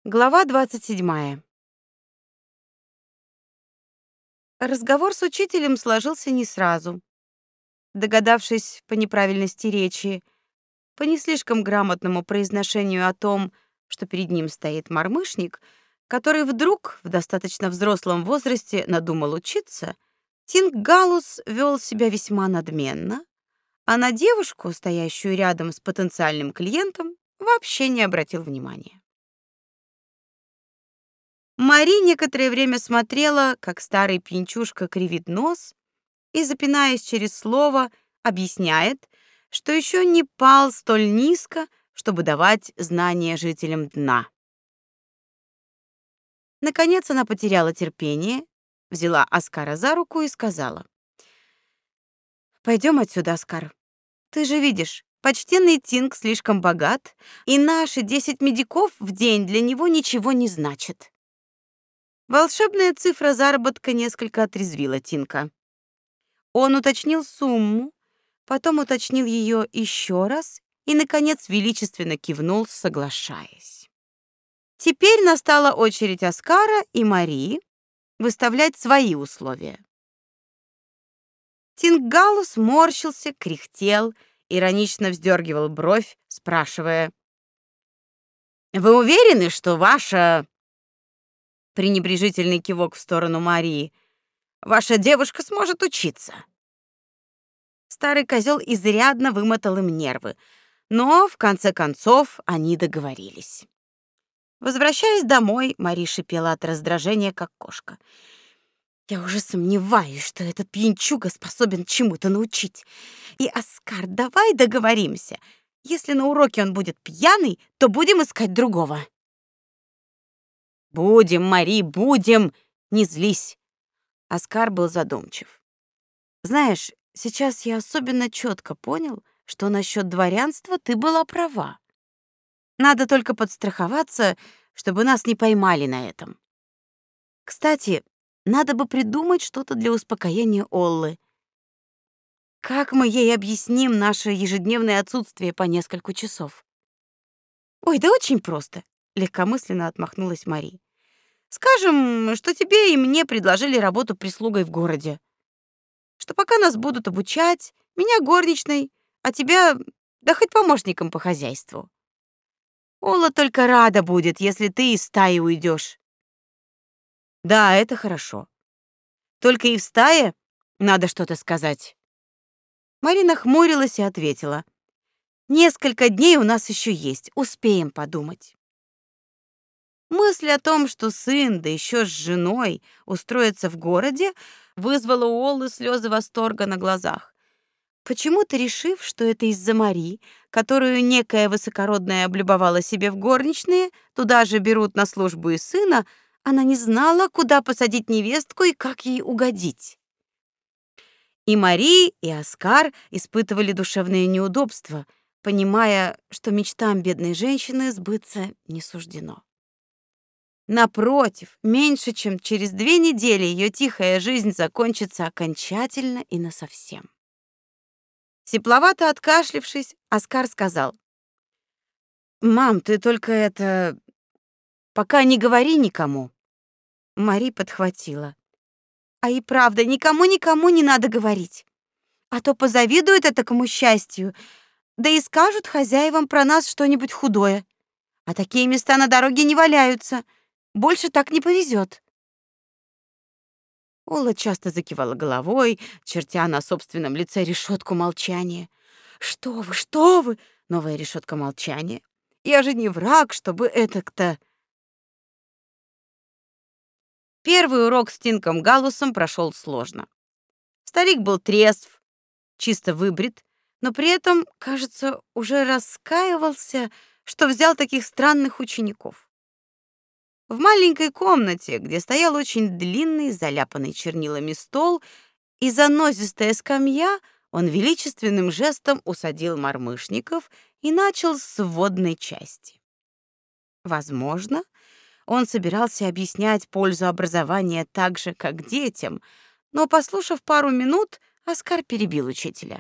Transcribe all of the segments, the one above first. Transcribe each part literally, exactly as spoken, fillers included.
Глава двадцать седьмая. Разговор с учителем сложился не сразу. Догадавшись по неправильности речи, по не слишком грамотному произношению о том, что перед ним стоит мормышник, который вдруг в достаточно взрослом возрасте надумал учиться, Тингалус вел себя весьма надменно, а на девушку, стоящую рядом с потенциальным клиентом, вообще не обратил внимания. Мари некоторое время смотрела, как старый пьянчушка кривит нос и, запинаясь через слово, объясняет, что еще не пал столь низко, чтобы давать знания жителям дна. Наконец она потеряла терпение, взяла Оскара за руку и сказала: «Пойдем отсюда, Оскар. Ты же видишь, почтенный Тинг слишком богат, и наши десять медиков в день для него ничего не значат». Волшебная цифра заработка несколько отрезвила Тинка. Он уточнил сумму, потом уточнил ее еще раз и, наконец, величественно кивнул, соглашаясь. Теперь настала очередь Оскара и Марии выставлять свои условия. Тингалус морщился, кряхтел, иронично вздергивал бровь, спрашивая: «Вы уверены, что ваша...» Пренебрежительный кивок в сторону Марии. «Ваша девушка сможет учиться». Старый козел изрядно вымотал им нервы, но в конце концов они договорились. Возвращаясь домой, Мари шипела от раздражения, как кошка. «Я уже сомневаюсь, что этот пьянчуга способен чему-то научить. И, Оскар, давай договоримся. Если на уроке он будет пьяный, то будем искать другого». «Будем, Мари, будем! Не злись!» Оскар был задумчив. «Знаешь, сейчас я особенно четко понял, что насчет дворянства ты была права. Надо только подстраховаться, чтобы нас не поймали на этом. Кстати, надо бы придумать что-то для успокоения Оллы. Как мы ей объясним наше ежедневное отсутствие по несколько часов?» «Ой, да очень просто», — легкомысленно отмахнулась Мари. «Скажем, что тебе и мне предложили работу прислугой в городе. Что пока нас будут обучать, меня горничной, а тебя, да хоть помощником по хозяйству. Ола только рада будет, если ты из стаи уйдешь». «Да, это хорошо. Только и в стае надо что-то сказать». Марина хмурилась и ответила: «Несколько дней у нас еще есть, успеем подумать». Мысль о том, что сын, да еще с женой, устроится в городе, вызвала у Оллы слезы восторга на глазах. Почему-то решив, что это из-за Мари, которую некая высокородная облюбовала себе в горничные, туда же берут на службу и сына, она не знала, куда посадить невестку и как ей угодить. И Мари, и Оскар испытывали душевные неудобства, понимая, что мечтам бедной женщины сбыться не суждено. Напротив, меньше чем через две недели ее тихая жизнь закончится окончательно и насовсем. Сипловато откашлившись, Оскар сказал: «Мам, ты только это... пока не говори никому». Мари подхватила: «А и правда, никому-никому не надо говорить. А то позавидуют этакому счастью, да и скажут хозяевам про нас что-нибудь худое. А такие места на дороге не валяются. Больше так не повезет». Ола часто закивала головой, чертя на собственном лице решетку молчания. «Что вы, что вы!» — новая решетка молчания. «Я же не враг, чтобы это-то...» Первый урок с Тинком Галусом прошел сложно. Старик был трезв, чисто выбрит, но при этом, кажется, уже раскаивался, что взял таких странных учеников. В маленькой комнате, где стоял очень длинный, заляпанный чернилами стол и занозистая скамья, он величественным жестом усадил мормышников и начал с вводной части. Возможно, он собирался объяснять пользу образования так же, как детям, но, послушав пару минут, Оскар перебил учителя.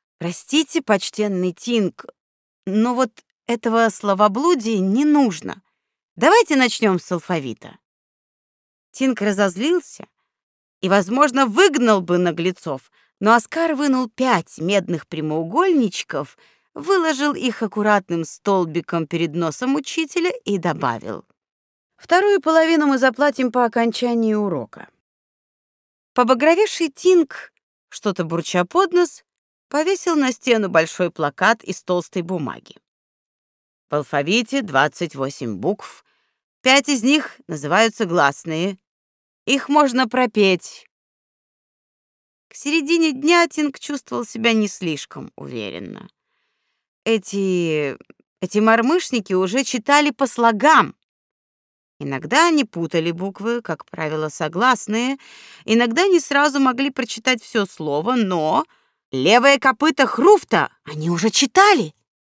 «Простите, почтенный Тинг, но вот этого словоблудия не нужно. Давайте начнем с алфавита. Тинк разозлился и, возможно, выгнал бы наглецов, но Оскар вынул пять медных прямоугольничков, выложил их аккуратным столбиком перед носом учителя и добавил: «Вторую половину мы заплатим по окончании урока». Побагровевший Тинк, что-то бурча под нос, повесил на стену большой плакат из толстой бумаги. В алфавите двадцать восемь букв, пять из них называются гласные. Их можно пропеть. К середине дня Тинк чувствовал себя не слишком уверенно. Эти эти мормышники уже читали по слогам. Иногда они путали буквы, как правило, согласные, иногда не сразу могли прочитать все слово, но левое копыто Хруфта они уже читали.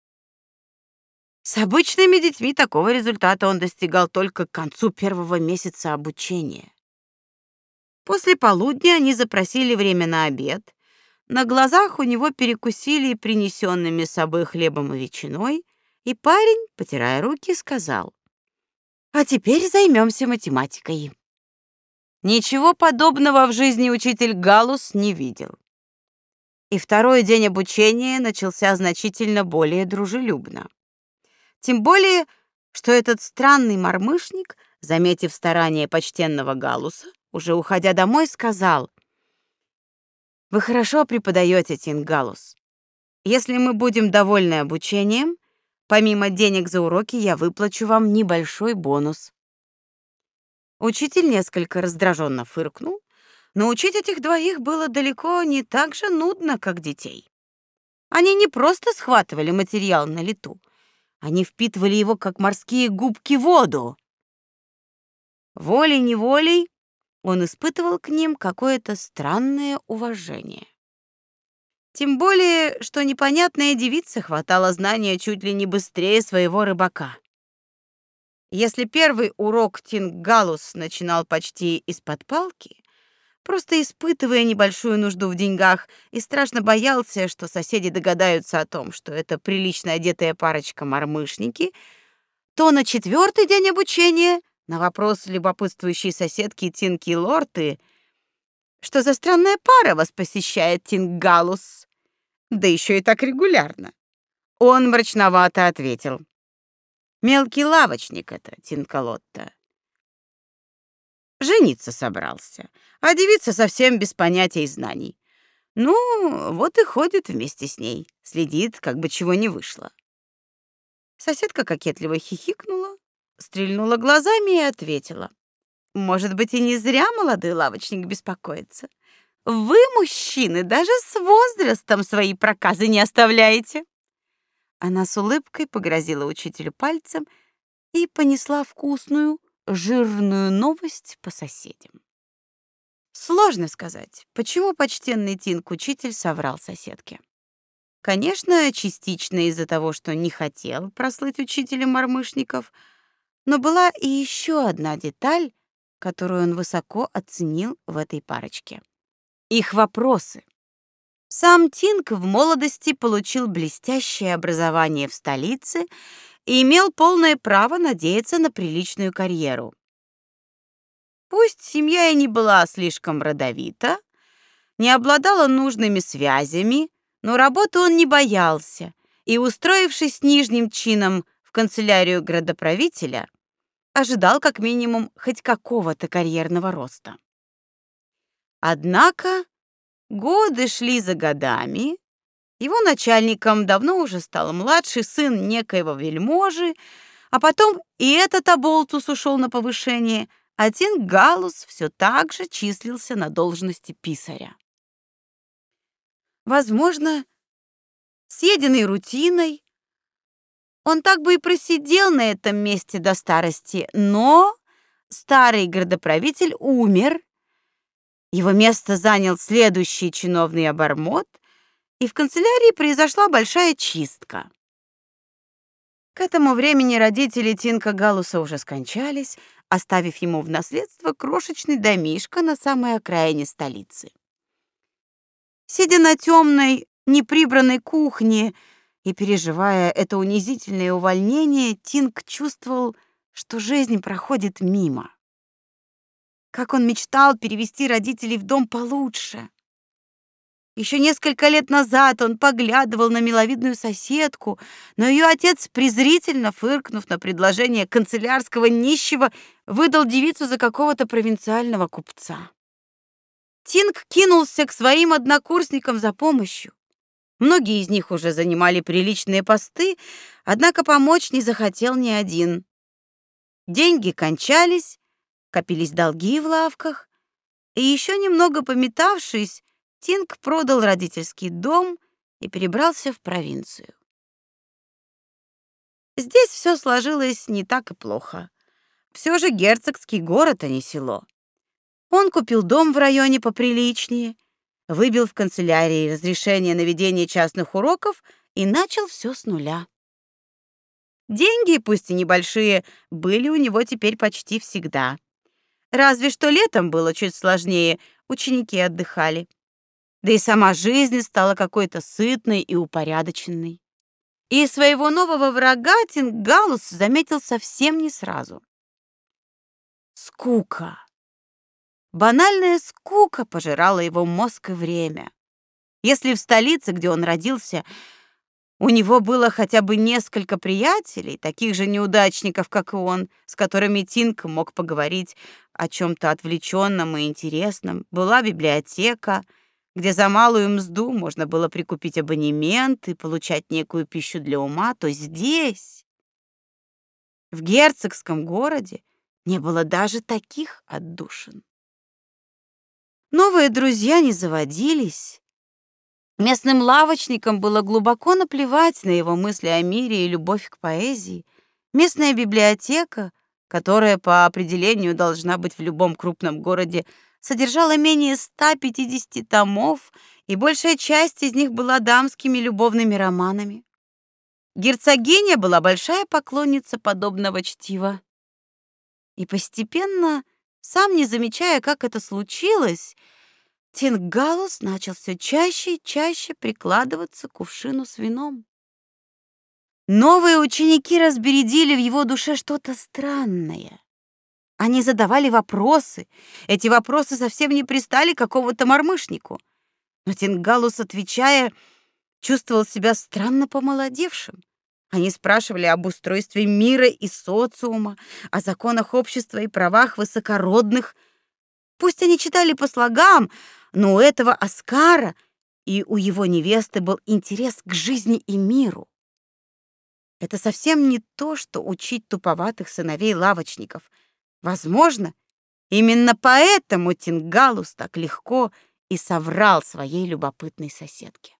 С обычными детьми такого результата он достигал только к концу первого месяца обучения. После полудня они запросили время на обед. На глазах у него перекусили принесенными с собой хлебом и ветчиной, и парень, потирая руки, сказал: «А теперь займемся математикой». Ничего подобного в жизни учитель Галус не видел. И второй день обучения начался значительно более дружелюбно. Тем более, что этот странный мормышник, заметив старания почтенного Галуса, уже уходя домой, сказал: «Вы хорошо преподаете, Тинк Галус. Если мы будем довольны обучением, помимо денег за уроки я выплачу вам небольшой бонус». Учитель несколько раздраженно фыркнул, но учить этих двоих было далеко не так же нудно, как детей. Они не просто схватывали материал на лету, они впитывали его, как морские губки, воду. Волей-неволей он испытывал к ним какое-то странное уважение. Тем более, что непонятная девица хватала знания чуть ли не быстрее своего рыбака. Если первый урок Тинк Галус начинал почти из-под палки, просто испытывая небольшую нужду в деньгах и страшно боялся, что соседи догадаются о том, что это прилично одетая парочка мормышники, то на четвертый день обучения на вопрос любопытствующей соседки Тинки Лорты, что за странная пара вас посещает, Тинк Галус, да еще и так регулярно, он мрачновато ответил: «Мелкий лавочник это, Тинка Лотта. Жениться собрался, а девица совсем без понятия и знаний. Ну, вот и ходит вместе с ней, следит, как бы чего не вышло». Соседка кокетливо хихикнула, стрельнула глазами и ответила: «Может быть, и не зря молодой лавочник беспокоится. Вы, мужчины, даже с возрастом свои проказы не оставляете». Она с улыбкой погрозила учителю пальцем и понесла вкусную, жирную новость по соседям. Сложно сказать, почему почтенный Тинк-учитель соврал соседке. Конечно, частично из-за того, что не хотел прослыть учителем мормышников, но была и еще одна деталь, которую он высоко оценил в этой парочке. Их вопросы. Сам Тинк в молодости получил блестящее образование в столице и имел полное право надеяться на приличную карьеру. Пусть семья и не была слишком родовита, не обладала нужными связями, но работы он не боялся, и, устроившись нижним чином в канцелярию градоправителя, ожидал как минимум хоть какого-то карьерного роста. Однако годы шли за годами, его начальником давно уже стал младший сын некоего вельможи, а потом и этот оболтус ушел на повышение, а Тинк Галус все так же числился на должности писаря. Возможно, съеденный рутиной, он так бы и просидел на этом месте до старости, но старый градоправитель умер, его место занял следующий чиновный обормот, и в канцелярии произошла большая чистка. К этому времени родители Тинка Галуса уже скончались, оставив ему в наследство крошечный домишко на самой окраине столицы. Сидя на темной, неприбранной кухне и переживая это унизительное увольнение, Тинк чувствовал, что жизнь проходит мимо. Как он мечтал перевести родителей в дом получше. Еще несколько лет назад он поглядывал на миловидную соседку, но ее отец, презрительно фыркнув на предложение канцелярского нищего, выдал девицу за какого-то провинциального купца. Тинг кинулся к своим однокурсникам за помощью. Многие из них уже занимали приличные посты, однако помочь не захотел ни один. Деньги кончались, копились долги в лавках, и еще немного пометавшись, Тинг продал родительский дом и перебрался в провинцию. Здесь все сложилось не так и плохо. Все же герцогский город, а не село. Он купил дом в районе поприличнее, выбил в канцелярии разрешение на ведение частных уроков и начал все с нуля. Деньги, пусть и небольшие, были у него теперь почти всегда. Разве что летом было чуть сложнее, ученики отдыхали. Да и сама жизнь стала какой-то сытной и упорядоченной. И своего нового врага Тингалус заметил совсем не сразу. Скука. Банальная скука пожирала его мозг и время. Если в столице, где он родился, у него было хотя бы несколько приятелей, таких же неудачников, как и он, с которыми Тинг мог поговорить о чем-то отвлеченном и интересном, была библиотека, где за малую мзду можно было прикупить абонемент и получать некую пищу для ума, то здесь, в герцогском городе, не было даже таких отдушин. Новые друзья не заводились. Местным лавочникам было глубоко наплевать на его мысли о мире и любовь к поэзии. Местная библиотека, которая по определению должна быть в любом крупном городе, содержала менее ста пятидесяти томов, и большая часть из них была дамскими любовными романами. Герцогиня была большая поклонница подобного чтива. И постепенно, сам не замечая, как это случилось, Тингалус начал все чаще и чаще прикладываться к кувшину с вином. Новые ученики разбередили в его душе что-то странное. Они задавали вопросы. Эти вопросы совсем не пристали к какому-то мормышнику. Но Тингалус, отвечая, чувствовал себя странно помолодевшим. Они спрашивали об устройстве мира и социума, о законах общества и правах высокородных. Пусть они читали по слогам, но у этого Оскара и у его невесты был интерес к жизни и миру. Это совсем не то, что учить туповатых сыновей лавочников. Возможно, именно поэтому Тингалус так легко и соврал своей любопытной соседке.